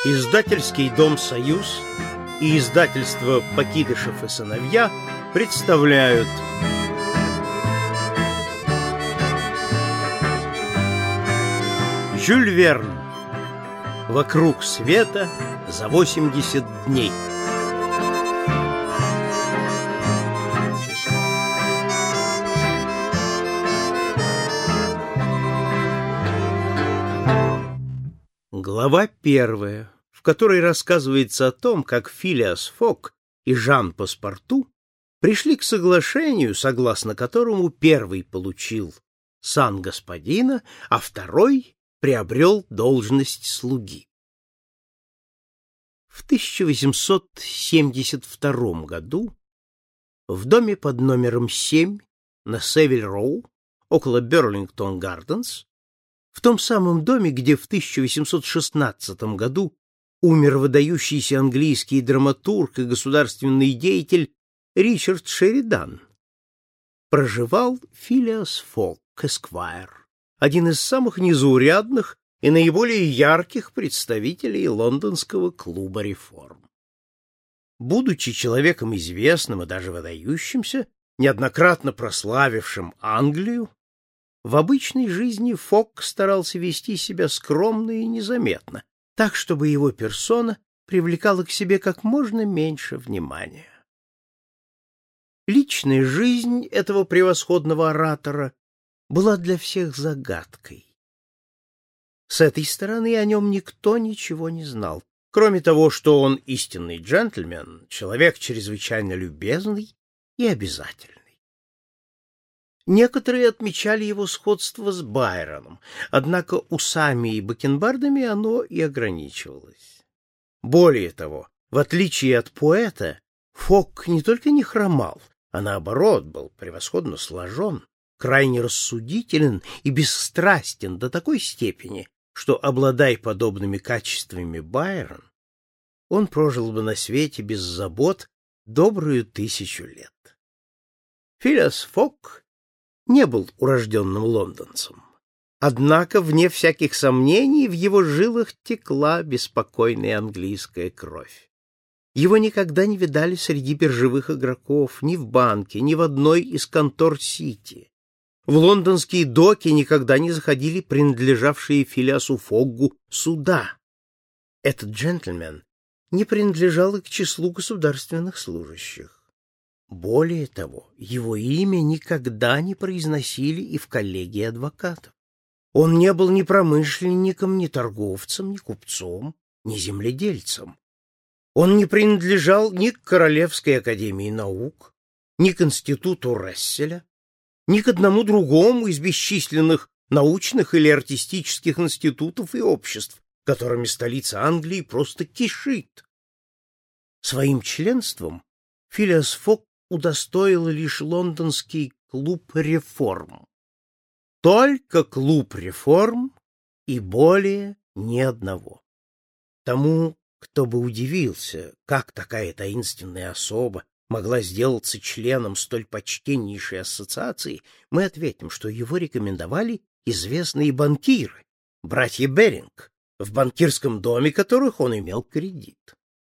Издательский дом «Союз» и издательство «Покидышев и сыновья» представляют Жюль Верн. «Вокруг света за 80 дней». Глава первая, в которой рассказывается о том, как Филиас Фок и Жан Паспарту пришли к соглашению, согласно которому первый получил сан господина, а второй приобрел должность слуги. В 1872 году в доме под номером 7 на Севиль-Роу, около Берлингтон-Гарденс, в том самом доме, где в 1816 году умер выдающийся английский драматург и государственный деятель Ричард Шеридан, проживал Филиас Фок, эсквайр, один из самых незаурядных и наиболее ярких представителей лондонского клуба реформ. Будучи человеком известным и даже выдающимся, неоднократно прославившим Англию, в обычной жизни Фок старался вести себя скромно и незаметно, так, чтобы его персона привлекала к себе как можно меньше внимания. Личная жизнь этого превосходного оратора была для всех загадкой. С этой стороны о нем никто ничего не знал, кроме того, что он истинный джентльмен, человек чрезвычайно любезный и обязательный. Некоторые отмечали его сходство с Байроном, однако усами и бакенбардами оно и ограничивалось. Более того, в отличие от поэта, Фок не только не хромал, а наоборот был превосходно сложен, крайне рассудителен и бесстрастен до такой степени, что, обладая подобными качествами Байрон, он прожил бы на свете без забот добрую 1000 лет. Филиас Фок не был урожденным лондонцем. Однако, вне всяких сомнений, в его жилах текла беспокойная английская кровь. Его никогда не видали среди биржевых игроков, ни в банке, ни в одной из контор Сити. В лондонские доки никогда не заходили принадлежавшие Филиасу Фоггу суда. Этот джентльмен не принадлежал и к числу государственных служащих. Более того, его имя никогда не произносили и в коллегии адвокатов. Он не был ни промышленником, ни торговцем, ни купцом, ни земледельцем. Он не принадлежал ни к Королевской академии наук, ни к институту Расселя, ни к одному другому из бесчисленных научных или артистических институтов и обществ, которыми столица Англии просто кишит. Своим членством Филиас Фок удостоил лишь лондонский клуб реформ. Только клуб реформ и более ни одного. Тому, кто бы удивился, как такая таинственная особа могла сделаться членом столь почтеннейшей ассоциации, мы ответим, что его рекомендовали известные банкиры, братья Беринг, в банкирском доме которых он имел кредит.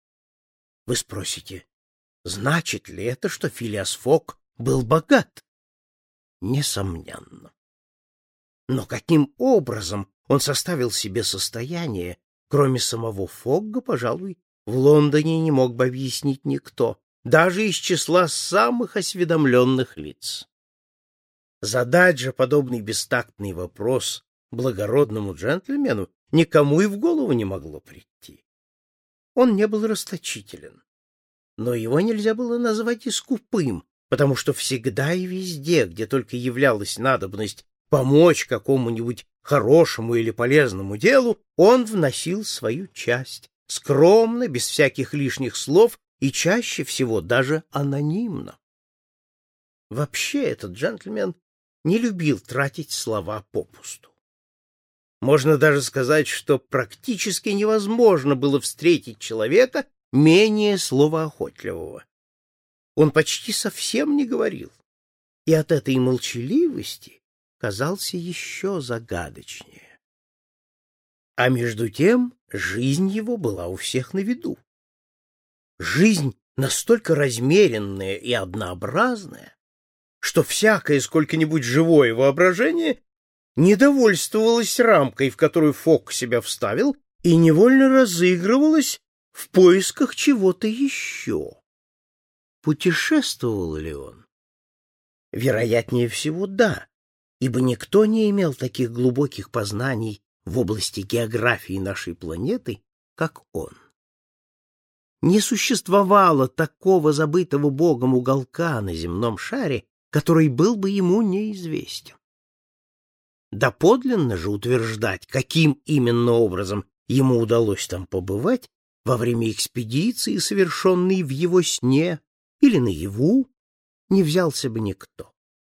Вы спросите, значит ли это, что Филиас Фок был богат? Несомненно. Но каким образом он составил себе состояние, кроме самого Фогга, пожалуй, в Лондоне не мог бы объяснить никто, даже из числа самых осведомленных лиц. Задать же подобный бестактный вопрос благородному джентльмену никому и в голову не могло прийти. Он не был расточителен. Но его нельзя было назвать и скупым, потому что всегда и везде, где только являлась надобность помочь какому-нибудь хорошему или полезному делу, он вносил свою часть, скромно, без всяких лишних слов и чаще всего даже анонимно. Вообще этот джентльмен не любил тратить слова попусту. Можно даже сказать, что практически невозможно было встретить человека менее словоохотливого. Он почти совсем не говорил, и от этой молчаливости казался еще загадочнее. А между тем жизнь его была у всех на виду. Жизнь настолько размеренная и однообразная, что всякое сколько-нибудь живое воображение не довольствовалось рамкой, в которую Фок себя вставил, и невольно разыгрывалось в поисках чего-то еще. Путешествовал ли он? Вероятнее всего, да, ибо никто не имел таких глубоких познаний в области географии нашей планеты, как он. Не существовало такого забытого Богом уголка на земном шаре, который был бы ему неизвестен. Доподлинно же утверждать, каким именно образом ему удалось там побывать во время экспедиции, совершенной в его сне или наяву, не взялся бы никто.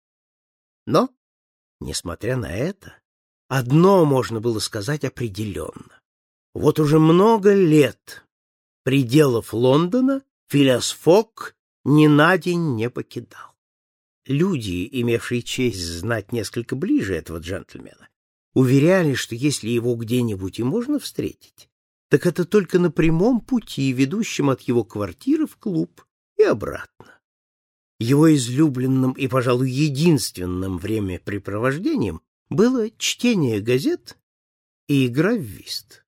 Но, несмотря на это, одно можно было сказать определенно. Вот уже много лет пределов Лондона Филиас Фок ни на день не покидал. Люди, имевшие честь знать несколько ближе этого джентльмена, уверяли, что если его где-нибудь и можно встретить, так это только на прямом пути, ведущем от его квартиры в клуб и обратно. Его излюбленным и, пожалуй, единственным времяпрепровождением было чтение газет и игра в вист.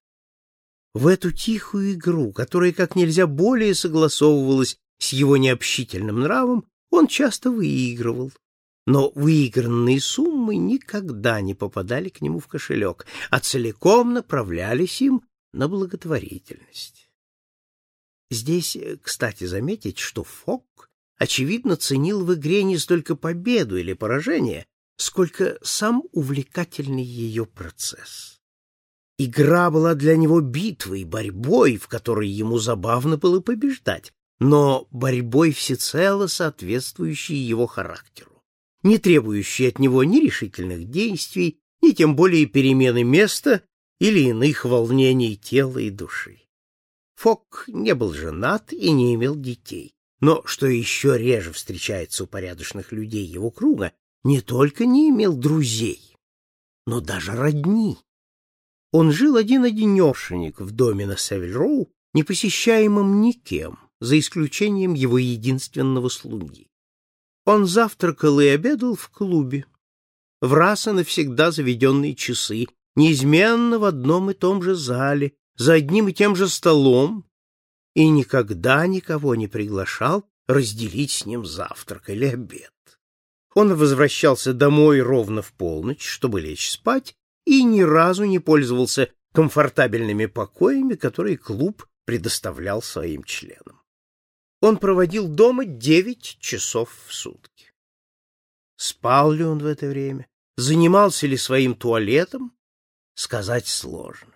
В эту тихую игру, которая как нельзя более согласовывалась с его необщительным нравом, он часто выигрывал, но выигранные суммы никогда не попадали к нему в кошелек, а целиком направлялись им на благотворительность. Здесь, кстати, заметить, что Фок, очевидно, ценил в игре не столько победу или поражение, сколько сам увлекательный ее процесс. Игра была для него битвой, борьбой, в которой ему забавно было побеждать, но борьбой всецело соответствующей его характеру, не требующей от него ни решительных действий, ни тем более перемены места или иных волнений тела и души. Фок не был женат и не имел детей, но, что еще реже встречается у порядочных людей его круга, не только не имел друзей, но даже родни. Он жил один-одинешенек в доме на Севиль-Роу, не посещаемом никем, за исключением его единственного слуги. Он завтракал и обедал в клубе, в раз и навсегда заведенные часы, неизменно в одном и том же зале, за одним и тем же столом, и никогда никого не приглашал разделить с ним завтрак или обед. Он возвращался домой ровно в полночь, чтобы лечь спать, и ни разу не пользовался комфортабельными покоями, которые клуб предоставлял своим членам. Он проводил дома 9 часов в сутки. Спал ли он в это время? Занимался ли своим туалетом? Сказать сложно.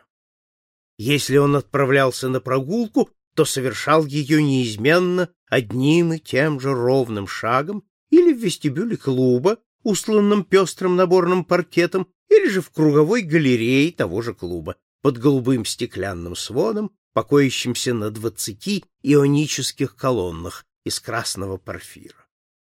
Если он отправлялся на прогулку, то совершал ее неизменно одним и тем же ровным шагом или в вестибюле клуба, устланном пестрым наборным паркетом, или же в круговой галерее того же клуба, под голубым стеклянным сводом, покоящимся на 20 ионических колоннах из красного порфира.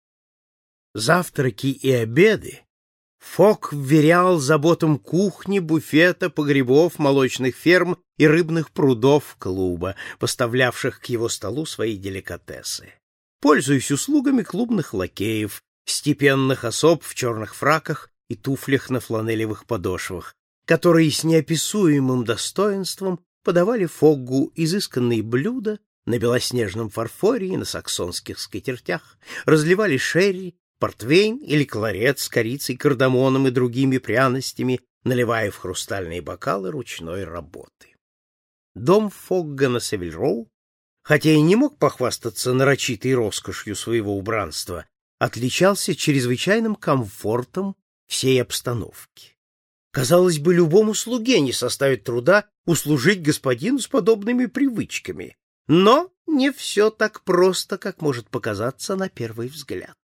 Завтраки и обеды Фок вверял заботам кухни, буфета, погребов, молочных ферм и рыбных прудов клуба, поставлявших к его столу свои деликатесы, пользуясь услугами клубных лакеев, степенных особ в черных фраках и туфлях на фланелевых подошвах, которые с неописуемым достоинством подавали Фоггу изысканные блюда на белоснежном фарфоре и на саксонских скатертях, разливали шерри, портвейн или кларет с корицей, кардамоном и другими пряностями, наливая в хрустальные бокалы ручной работы. Дом Фогга на Севиль-Роу, хотя и не мог похвастаться нарочитой роскошью своего убранства, отличался чрезвычайным комфортом всей обстановки. Казалось бы, любому слуге не составит труда услужить господину с подобными привычками, но не все так просто, как может показаться на первый взгляд.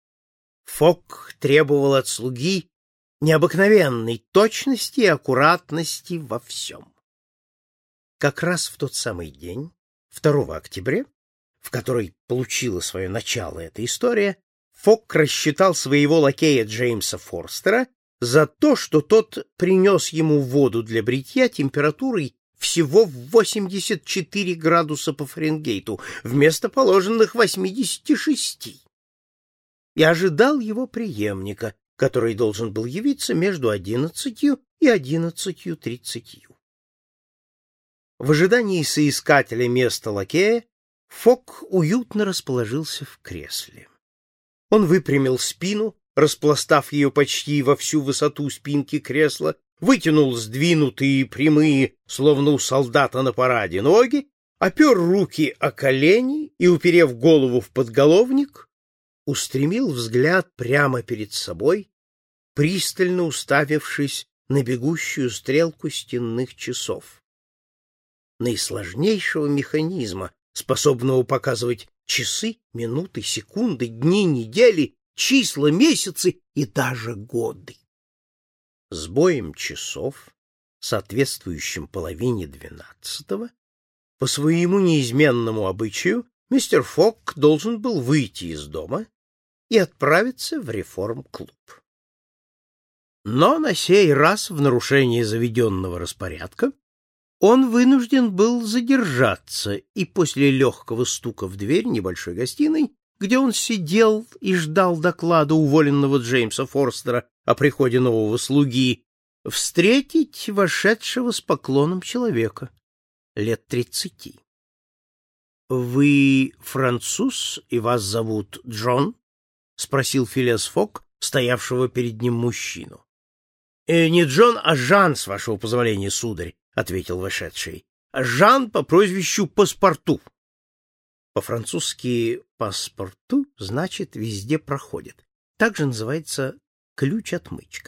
Фок требовал от слуги необыкновенной точности и аккуратности во всем. Как раз в тот самый день, 2 октября, в который получила свое начало эта история, Фок рассчитал своего лакея Джеймса Форстера за то, что тот принес ему воду для бритья температурой всего в 84 градуса по Фаренгейту вместо положенных 86. И ожидал его преемника, который должен был явиться между 11 и 11:30. В ожидании соискателя места лакея Фок уютно расположился в кресле. Он выпрямил спину, распластав ее почти во всю высоту спинки кресла, вытянул сдвинутые прямые, словно у солдата на параде, ноги, опер руки о колени и, уперев голову в подголовник, устремил взгляд прямо перед собой, пристально уставившись на бегущую стрелку стенных часов. Наисложнейшего механизма, способного показывать часы, минуты, секунды, дни, недели, числа, месяцы и даже годы. С боем часов, соответствующим половине 12-го, по своему неизменному обычаю, мистер Фок должен был выйти из дома и отправиться в реформ-клуб. Но на сей раз, в нарушении заведенного распорядка, он вынужден был задержаться, и после легкого стука в дверь небольшой гостиной, где он сидел и ждал доклада уволенного Джеймса Форстера о приходе нового слуги, встретить вошедшего с поклоном человека лет 30. — Вы француз, и вас зовут Джон? — спросил Филиас Фок, стоявшего перед ним мужчину. — Не Джон, а Жан, с вашего позволения, сударь, — ответил вошедший. — Жан по прозвищу Паспарту. По-французски «паспорту» значит «везде проходит». Также называется «ключ-отмычка».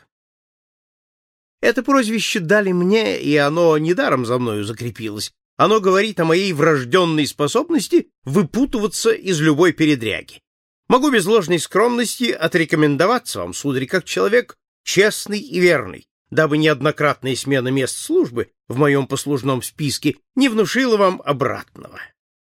Это прозвище дали мне, и оно недаром за мною закрепилось. Оно говорит о моей врожденной способности выпутываться из любой передряги. Могу без ложной скромности отрекомендоваться вам, сударь, как человек честный и верный, дабы неоднократная смена мест службы в моем послужном списке не внушила вам обратного.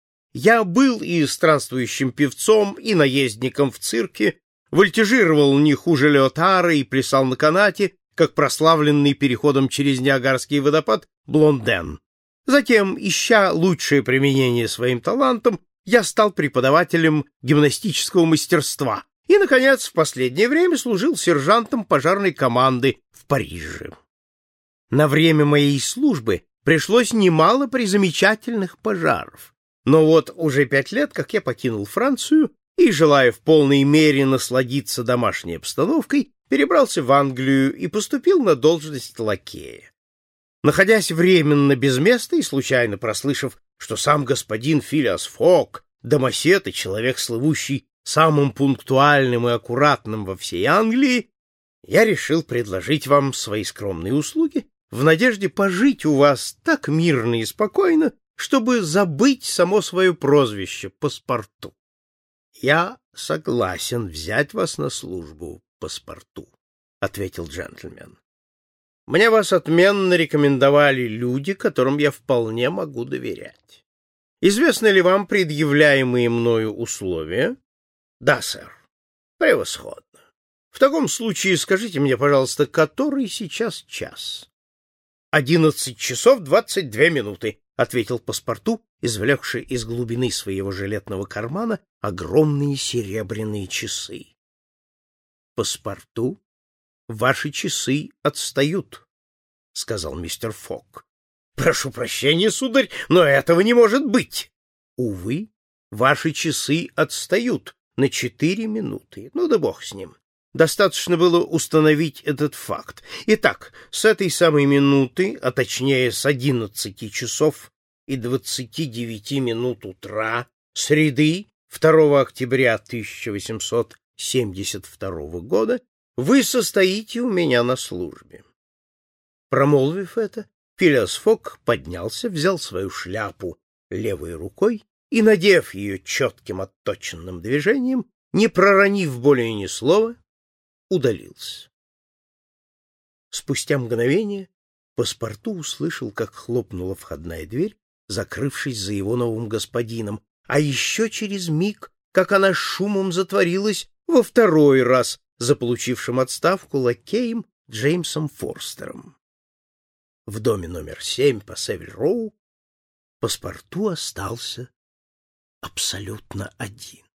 Я был и странствующим певцом, и наездником в цирке, вольтежировал не хуже Леотара и плясал на канате, как прославленный переходом через Ниагарский водопад Блонден. Затем, ища лучшее применение своим талантам, я стал преподавателем гимнастического мастерства и, наконец, в последнее время служил сержантом пожарной команды в Париже. На время моей службы пришлось немало призамечательных пожаров. Но вот уже 5 лет, как я покинул Францию и, желая в полной мере насладиться домашней обстановкой, перебрался в Англию и поступил на должность лакея. Находясь временно без места и случайно прослышав, что сам господин Филиас Фок, домосед и человек, слывущий самым пунктуальным и аккуратным во всей Англии, я решил предложить вам свои скромные услуги в надежде пожить у вас так мирно и спокойно, чтобы забыть само свое прозвище Паспарту. — Я согласен взять вас на службу, Паспарту, — ответил джентльмен. — Мне вас отменно рекомендовали люди, которым я вполне могу доверять. Известны ли вам предъявляемые мною условия? — Да, сэр. — Превосходно. В таком случае скажите мне, пожалуйста, который сейчас час? — 11 часов 22 минуты. — ответил Паспарту, извлекший из глубины своего жилетного кармана огромные серебряные часы. — Паспарту, ваши часы отстают, — сказал мистер Фок. — Прошу прощения, сударь, но этого не может быть. — Увы, ваши часы отстают на 4 минуты. Ну да бог с ним. Достаточно было установить этот факт. Итак, с этой самой минуты, а точнее с 11 часов и 29 минут утра среды 2 октября 1872 года вы состоите у меня на службе. Промолвив это, Филиас Фок поднялся, взял свою шляпу левой рукой и, надев ее четким отточенным движением, не проронив более ни слова, удалился. Спустя мгновение Паспарту услышал, как хлопнула входная дверь, закрывшись за его новым господином, а еще через миг, как она шумом затворилась во второй раз за получившим отставку лакеем Джеймсом Форстером. В доме номер 7 по Севиль-Роу паспорту остался абсолютно один.